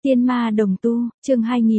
Tiên ma đồng tu, chương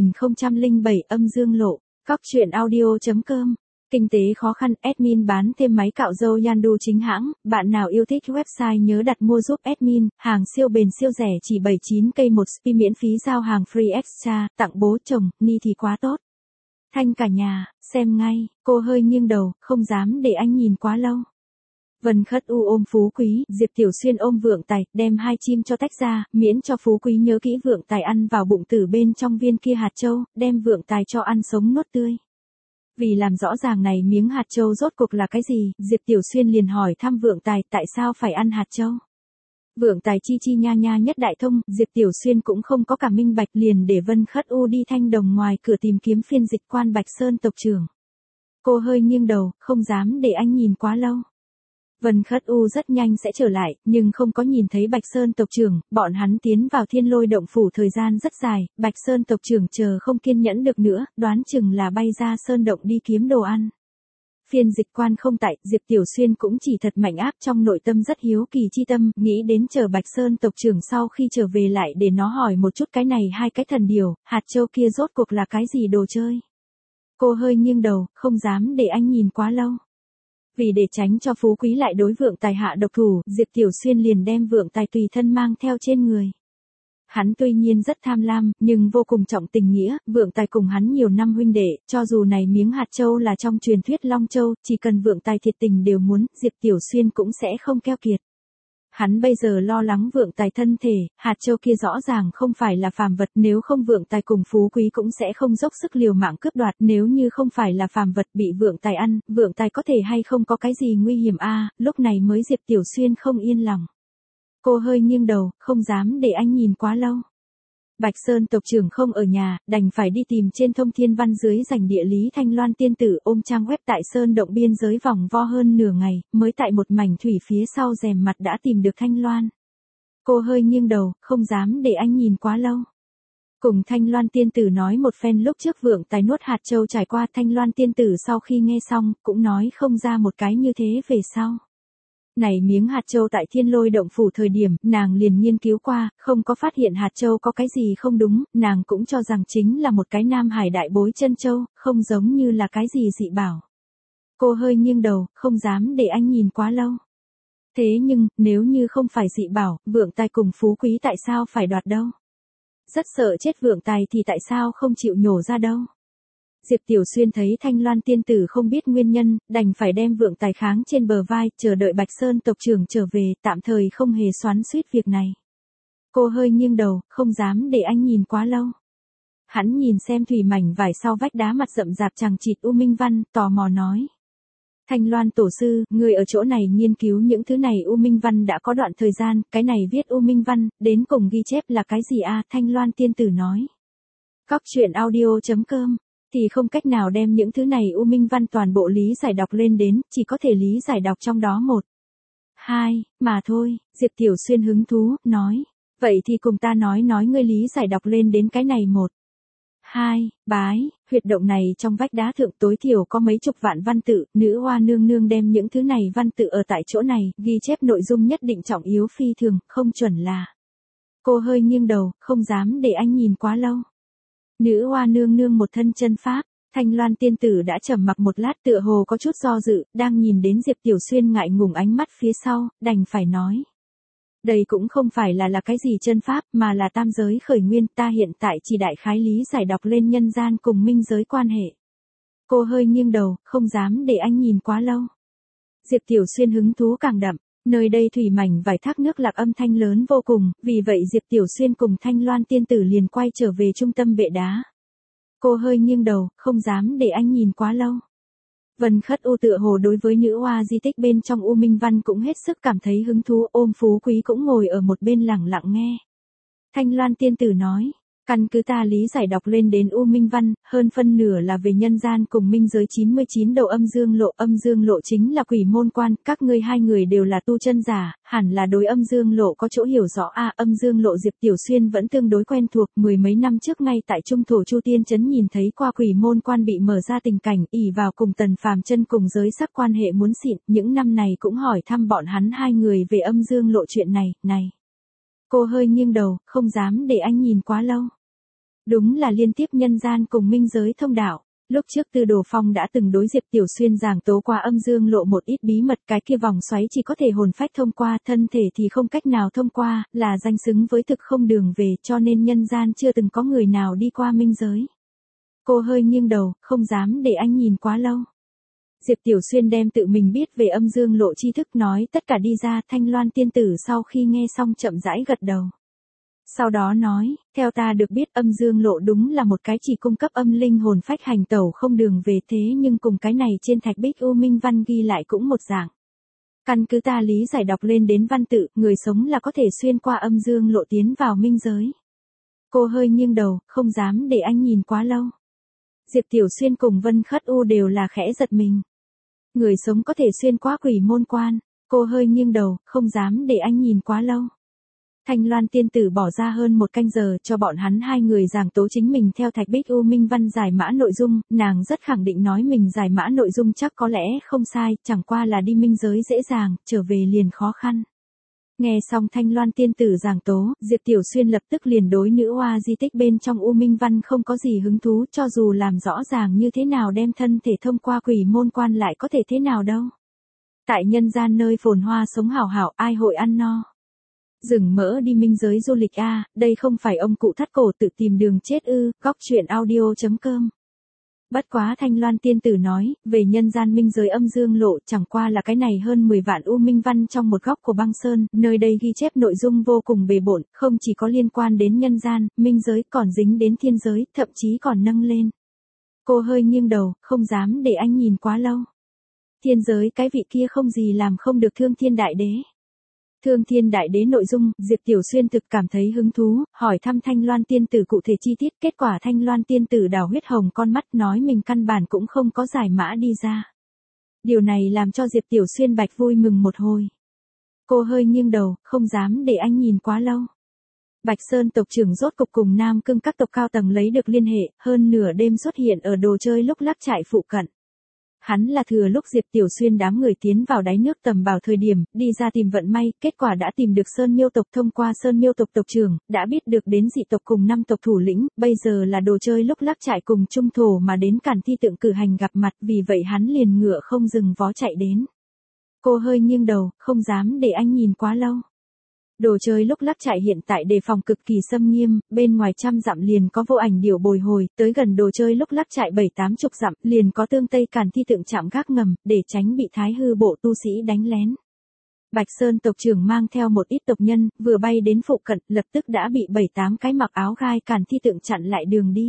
2007 âm dương lộ, Cóc truyện audio.com. Kinh tế khó khăn, admin bán thêm máy cạo râu Yandu chính hãng, bạn nào yêu thích website nhớ đặt mua giúp admin, hàng siêu bền siêu rẻ chỉ 79k một spi miễn phí giao hàng free extra, tặng bố chồng, ni thì quá tốt. Thanh cả nhà, xem ngay, cô hơi nghiêng đầu, không dám để anh nhìn quá lâu. Vân Khất U ôm Phú Quý, Diệp Tiểu Xuyên ôm Vượng Tài, đem hai chim cho tách ra, miễn cho Phú Quý nhớ kỹ Vượng Tài ăn vào bụng tử bên trong viên kia hạt châu, đem Vượng Tài cho ăn sống nuốt tươi. Vì làm rõ ràng này miếng hạt châu rốt cuộc là cái gì, Diệp Tiểu Xuyên liền hỏi thăm Vượng Tài tại sao phải ăn hạt châu. Vượng Tài chi chi nha nha nhất đại thông, Diệp Tiểu Xuyên cũng không có cả minh bạch liền để Vân Khất U đi thanh đồng ngoài cửa tìm kiếm phiên dịch quan Bạch Sơn tộc trưởng. Cô hơi nghiêng đầu, không dám để anh nhìn quá lâu. Vân Khất U rất nhanh sẽ trở lại, nhưng không có nhìn thấy Bạch Sơn tộc trưởng, bọn hắn tiến vào Thiên Lôi động phủ thời gian rất dài, Bạch Sơn tộc trưởng chờ không kiên nhẫn được nữa, đoán chừng là bay ra sơn động đi kiếm đồ ăn. Phiên dịch quan không tại, Diệp Tiểu Xuyên cũng chỉ thật mạnh áp trong nội tâm rất hiếu kỳ chi tâm, nghĩ đến chờ Bạch Sơn tộc trưởng sau khi trở về lại để nó hỏi một chút cái này hai cái thần điều, hạt châu kia rốt cuộc là cái gì đồ chơi. Cô hơi nghiêng đầu, không dám để anh nhìn quá lâu. Vì để tránh cho Phú Quý lại đối Vượng Tài hạ độc thủ, Diệp Tiểu Xuyên liền đem Vượng Tài tùy thân mang theo trên người. Hắn tuy nhiên rất tham lam, nhưng vô cùng trọng tình nghĩa, Vượng Tài cùng hắn nhiều năm huynh đệ, cho dù này miếng hạt châu là trong truyền thuyết Long Châu, chỉ cần Vượng Tài thiệt tình đều muốn, Diệp Tiểu Xuyên cũng sẽ không keo kiệt. Hắn bây giờ lo lắng Vượng Tài thân thể, hạt châu kia rõ ràng không phải là phàm vật, nếu không Vượng Tài cùng Phú Quý cũng sẽ không dốc sức liều mạng cướp đoạt, nếu như không phải là phàm vật bị Vượng Tài ăn, Vượng Tài có thể hay không có cái gì nguy hiểm lúc này mới Diệp Tiểu Xuyên không yên lòng. Cô hơi nghiêng đầu, không dám để anh nhìn quá lâu. Bạch Sơn tộc trưởng không ở nhà, đành phải đi tìm trên Thông Thiên Văn dưới rành địa lý Thanh Loan tiên tử ôm trang web tại Sơn động biên giới vòng vo hơn nửa ngày, mới tại một mảnh thủy phía sau rèm mặt đã tìm được Thanh Loan. Cô hơi nghiêng đầu, không dám để anh nhìn quá lâu. Cùng Thanh Loan tiên tử nói một phen lúc trước Vượng Tài nuốt hạt châu trải qua, Thanh Loan tiên tử sau khi nghe xong, cũng nói không ra một cái như thế về sau. Này miếng hạt châu tại Thiên Lôi động phủ thời điểm, nàng liền nghiên cứu qua, không có phát hiện hạt châu có cái gì không đúng, nàng cũng cho rằng chính là một cái Nam Hải đại bối chân châu, không giống như là cái gì dị bảo. Cô hơi nghiêng đầu, không dám để anh nhìn quá lâu. Thế nhưng, nếu như không phải dị bảo, Vượng Tài cùng Phú Quý tại sao phải đoạt đâu? Rất sợ chết Vượng Tài thì tại sao không chịu nhổ ra đâu? Diệp Tiểu Xuyên thấy Thanh Loan tiên tử không biết nguyên nhân, đành phải đem Vượng Tài kháng trên bờ vai, chờ đợi Bạch Sơn tộc trưởng trở về, tạm thời không hề xoắn xuýt việc này. Cô hơi nghiêng đầu, không dám để anh nhìn quá lâu. Hắn nhìn xem thủy mảnh vải sau vách đá mặt rậm rạp chằng chịt U Minh Văn, tò mò nói. Thanh Loan tổ sư, người ở chỗ này nghiên cứu những thứ này U Minh Văn đã có đoạn thời gian, cái này viết U Minh Văn, đến cùng ghi chép là cái gì Thanh Loan tiên tử nói. Cóc truyện audio.com. Thì không cách nào đem những thứ này U Minh Văn toàn bộ lý giải đọc lên đến, chỉ có thể lý giải đọc trong đó 1, 2, mà thôi, Diệp Tiểu Xuyên hứng thú, nói. Vậy thì cùng ta nói ngươi lý giải đọc lên đến cái này 1, 2, bái, huyệt động này trong vách đá thượng tối thiểu có mấy chục vạn văn tự, nữ hoa nương nương đem những thứ này văn tự ở tại chỗ này, ghi chép nội dung nhất định trọng yếu phi thường, không chuẩn là. Cô hơi nghiêng đầu, không dám để anh nhìn quá lâu. Nữ hoa nương nương một thân chân pháp, Thanh Loan tiên tử đã trầm mặc một lát tựa hồ có chút do dự, đang nhìn đến Diệp Tiểu Xuyên ngại ngùng ánh mắt phía sau, đành phải nói. Đây cũng không phải là cái gì chân pháp mà là tam giới khởi nguyên, ta hiện tại chỉ đại khái lý giải đọc lên nhân gian cùng minh giới quan hệ. Cô hơi nghiêng đầu, không dám để anh nhìn quá lâu. Diệp Tiểu Xuyên hứng thú càng đậm. Nơi đây thủy mảnh vài thác nước lạc âm thanh lớn vô cùng, vì vậy Diệp Tiểu Xuyên cùng Thanh Loan tiên tử liền quay trở về trung tâm bệ đá. Cô hơi nghiêng đầu, không dám để anh nhìn quá lâu. Vân Khất U tựa hồ đối với nữ hoa di tích bên trong U Minh Văn cũng hết sức cảm thấy hứng thú, ôm Phú Quý cũng ngồi ở một bên lặng lặng nghe. Thanh Loan tiên tử nói. Căn cứ ta lý giải đọc lên đến U Minh Văn, hơn phân nửa là về nhân gian cùng minh giới 99 đầu âm dương lộ chính là quỷ môn quan, các ngươi hai người đều là tu chân giả, hẳn là đối âm dương lộ có chỗ hiểu rõ âm dương lộ Diệp Tiểu Xuyên vẫn tương đối quen thuộc, mười mấy năm trước ngay tại trung thổ Chu Tiên Trấn nhìn thấy qua quỷ môn quan bị mở ra tình cảnh, ỷ vào cùng Tần Phàm chân cùng giới sắc quan hệ muốn xịn, những năm này cũng hỏi thăm bọn hắn hai người về âm dương lộ chuyện này. Cô hơi nghiêng đầu, không dám để anh nhìn quá lâu. Đúng là liên tiếp nhân gian cùng minh giới thông đạo. Lúc trước Tư Đồ Phong đã từng đối Diệp Tiểu Xuyên giảng tố qua âm dương lộ một ít bí mật, cái kia vòng xoáy chỉ có thể hồn phách thông qua, thân thể thì không cách nào thông qua, là danh xứng với thực không đường về, cho nên nhân gian chưa từng có người nào đi qua minh giới. Cô hơi nghiêng đầu, không dám để anh nhìn quá lâu. Diệp Tiểu Xuyên đem tự mình biết về âm dương lộ tri thức nói tất cả đi ra. Thanh Loan tiên tử sau khi nghe xong chậm rãi gật đầu. Sau đó nói, theo ta được biết âm dương lộ đúng là một cái chỉ cung cấp âm linh hồn phách hành tẩu không đường về, thế nhưng cùng cái này trên thạch bích U Minh Văn ghi lại cũng một dạng. Căn cứ ta lý giải đọc lên đến văn tự, người sống là có thể xuyên qua âm dương lộ tiến vào minh giới. Cô hơi nghiêng đầu, không dám để anh nhìn quá lâu. Diệp Tiểu Xuyên cùng Vân Khất U đều là khẽ giật mình. Người sống có thể xuyên qua quỷ môn quan. Cô hơi nghiêng đầu, không dám để anh nhìn quá lâu. Thanh Loan tiên tử bỏ ra hơn 1 canh giờ cho bọn hắn 2 người giảng tố chính mình theo thạch bích U Minh Văn giải mã nội dung, nàng rất khẳng định nói mình giải mã nội dung chắc có lẽ không sai, chẳng qua là đi minh giới dễ dàng, trở về liền khó khăn. Nghe xong Thanh Loan tiên tử giảng tố, Diệp Tiểu Xuyên lập tức liền đối nữ oa di tích bên trong U Minh Văn không có gì hứng thú, cho dù làm rõ ràng như thế nào đem thân thể thông qua quỷ môn quan lại có thể thế nào đâu. Tại nhân gian nơi phồn hoa sống hảo hảo, ai hội ăn no. Dừng mỡ đi minh giới du lịch a, đây không phải ông cụ thắt cổ tự tìm đường chết ư? Góc truyện audio.com. Bất quá Thanh Loan tiên tử nói, về nhân gian minh giới âm dương lộ chẳng qua là cái này hơn 10 vạn U Minh Văn trong một góc của băng sơn, nơi đây ghi chép nội dung vô cùng bề bộn, không chỉ có liên quan đến nhân gian, minh giới còn dính đến thiên giới, thậm chí còn nâng lên. Cô hơi nghiêng đầu, không dám để anh nhìn quá lâu. Thiên giới cái vị kia không gì làm không được Thương Thiên Đại Đế. Thương Thiên Đại Đế nội dung, Diệp Tiểu Xuyên thực cảm thấy hứng thú, hỏi thăm Thanh Loan tiên tử cụ thể chi tiết, kết quả Thanh Loan tiên tử đào huyết hồng con mắt nói mình căn bản cũng không có giải mã đi ra. Điều này làm cho Diệp Tiểu Xuyên bạch vui mừng một hồi. Cô hơi nghiêng đầu, không dám để anh nhìn quá lâu. Bạch Sơn tộc trưởng rốt cục cùng Nam Cương các tộc cao tầng lấy được liên hệ, hơn nửa đêm xuất hiện ở đồ chơi lúc lắc trại phụ cận. Hắn là thừa lúc Diệp Tiểu Xuyên đám người tiến vào đáy nước tầm bảo thời điểm, đi ra tìm vận may, kết quả đã tìm được Sơn Miêu tộc, thông qua Sơn Miêu tộc tộc trưởng, đã biết được đến dị tộc cùng 5 tộc thủ lĩnh, bây giờ là đồ chơi lúc lắc trại cùng trung thổ mà đến Càn Thi Tượng cử hành gặp mặt, vì vậy hắn liền ngựa không dừng vó chạy đến. Cô hơi nghiêng đầu, không dám để anh nhìn quá lâu. Đồ chơi lúc lắc trại hiện tại đề phòng cực kỳ xâm nghiêm, bên ngoài 100 dặm liền có vô ảnh điểu bồi hồi, tới gần đồ chơi lúc lắc trại 7-80 dặm, liền có tương Tây Càn Thi Tượng chạm gác ngầm, để tránh bị thái hư bộ tu sĩ đánh lén. Bạch Sơn tộc trưởng mang theo một ít tộc nhân, vừa bay đến phụ cận, lập tức đã bị 7-8 cái mặc áo gai Càn Thi Tượng chặn lại đường đi.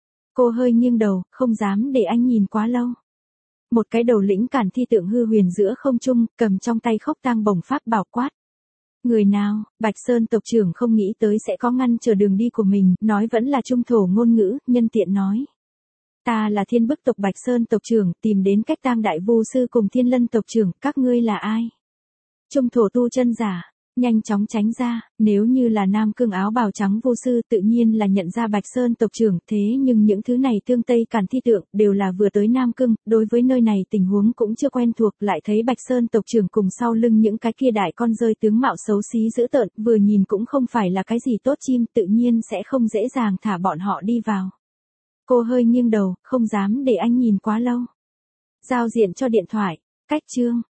Cô hơi nghiêng đầu, không dám để anh nhìn quá lâu. Một cái đầu lĩnh Càn Thi Tượng hư huyền giữa không trung, cầm trong tay khốc tang bổng pháp bảo quát. Người nào? Bạch Sơn tộc trưởng không nghĩ tới sẽ có ngăn trở đường đi của mình, nói vẫn là trung thổ ngôn ngữ, nhân tiện nói. Ta là Thiên Bức tộc Bạch Sơn tộc trưởng, tìm đến cách tang đại vu sư cùng Thiên Lân tộc trưởng, các ngươi là ai? Trung thổ tu chân giả, nhanh chóng tránh ra, nếu như là Nam Cương áo bào trắng vô sư tự nhiên là nhận ra Bạch Sơn tộc trưởng, thế nhưng những thứ này tương Tây Càn Thi Tượng đều là vừa tới Nam Cương, đối với nơi này tình huống cũng chưa quen thuộc, lại thấy Bạch Sơn tộc trưởng cùng sau lưng những cái kia đại con rơi tướng mạo xấu xí dữ tợn, vừa nhìn cũng không phải là cái gì tốt chim, tự nhiên sẽ không dễ dàng thả bọn họ đi vào. Cô hơi nghiêng đầu, không dám để anh nhìn quá lâu. Giao diện cho điện thoại, cách chương.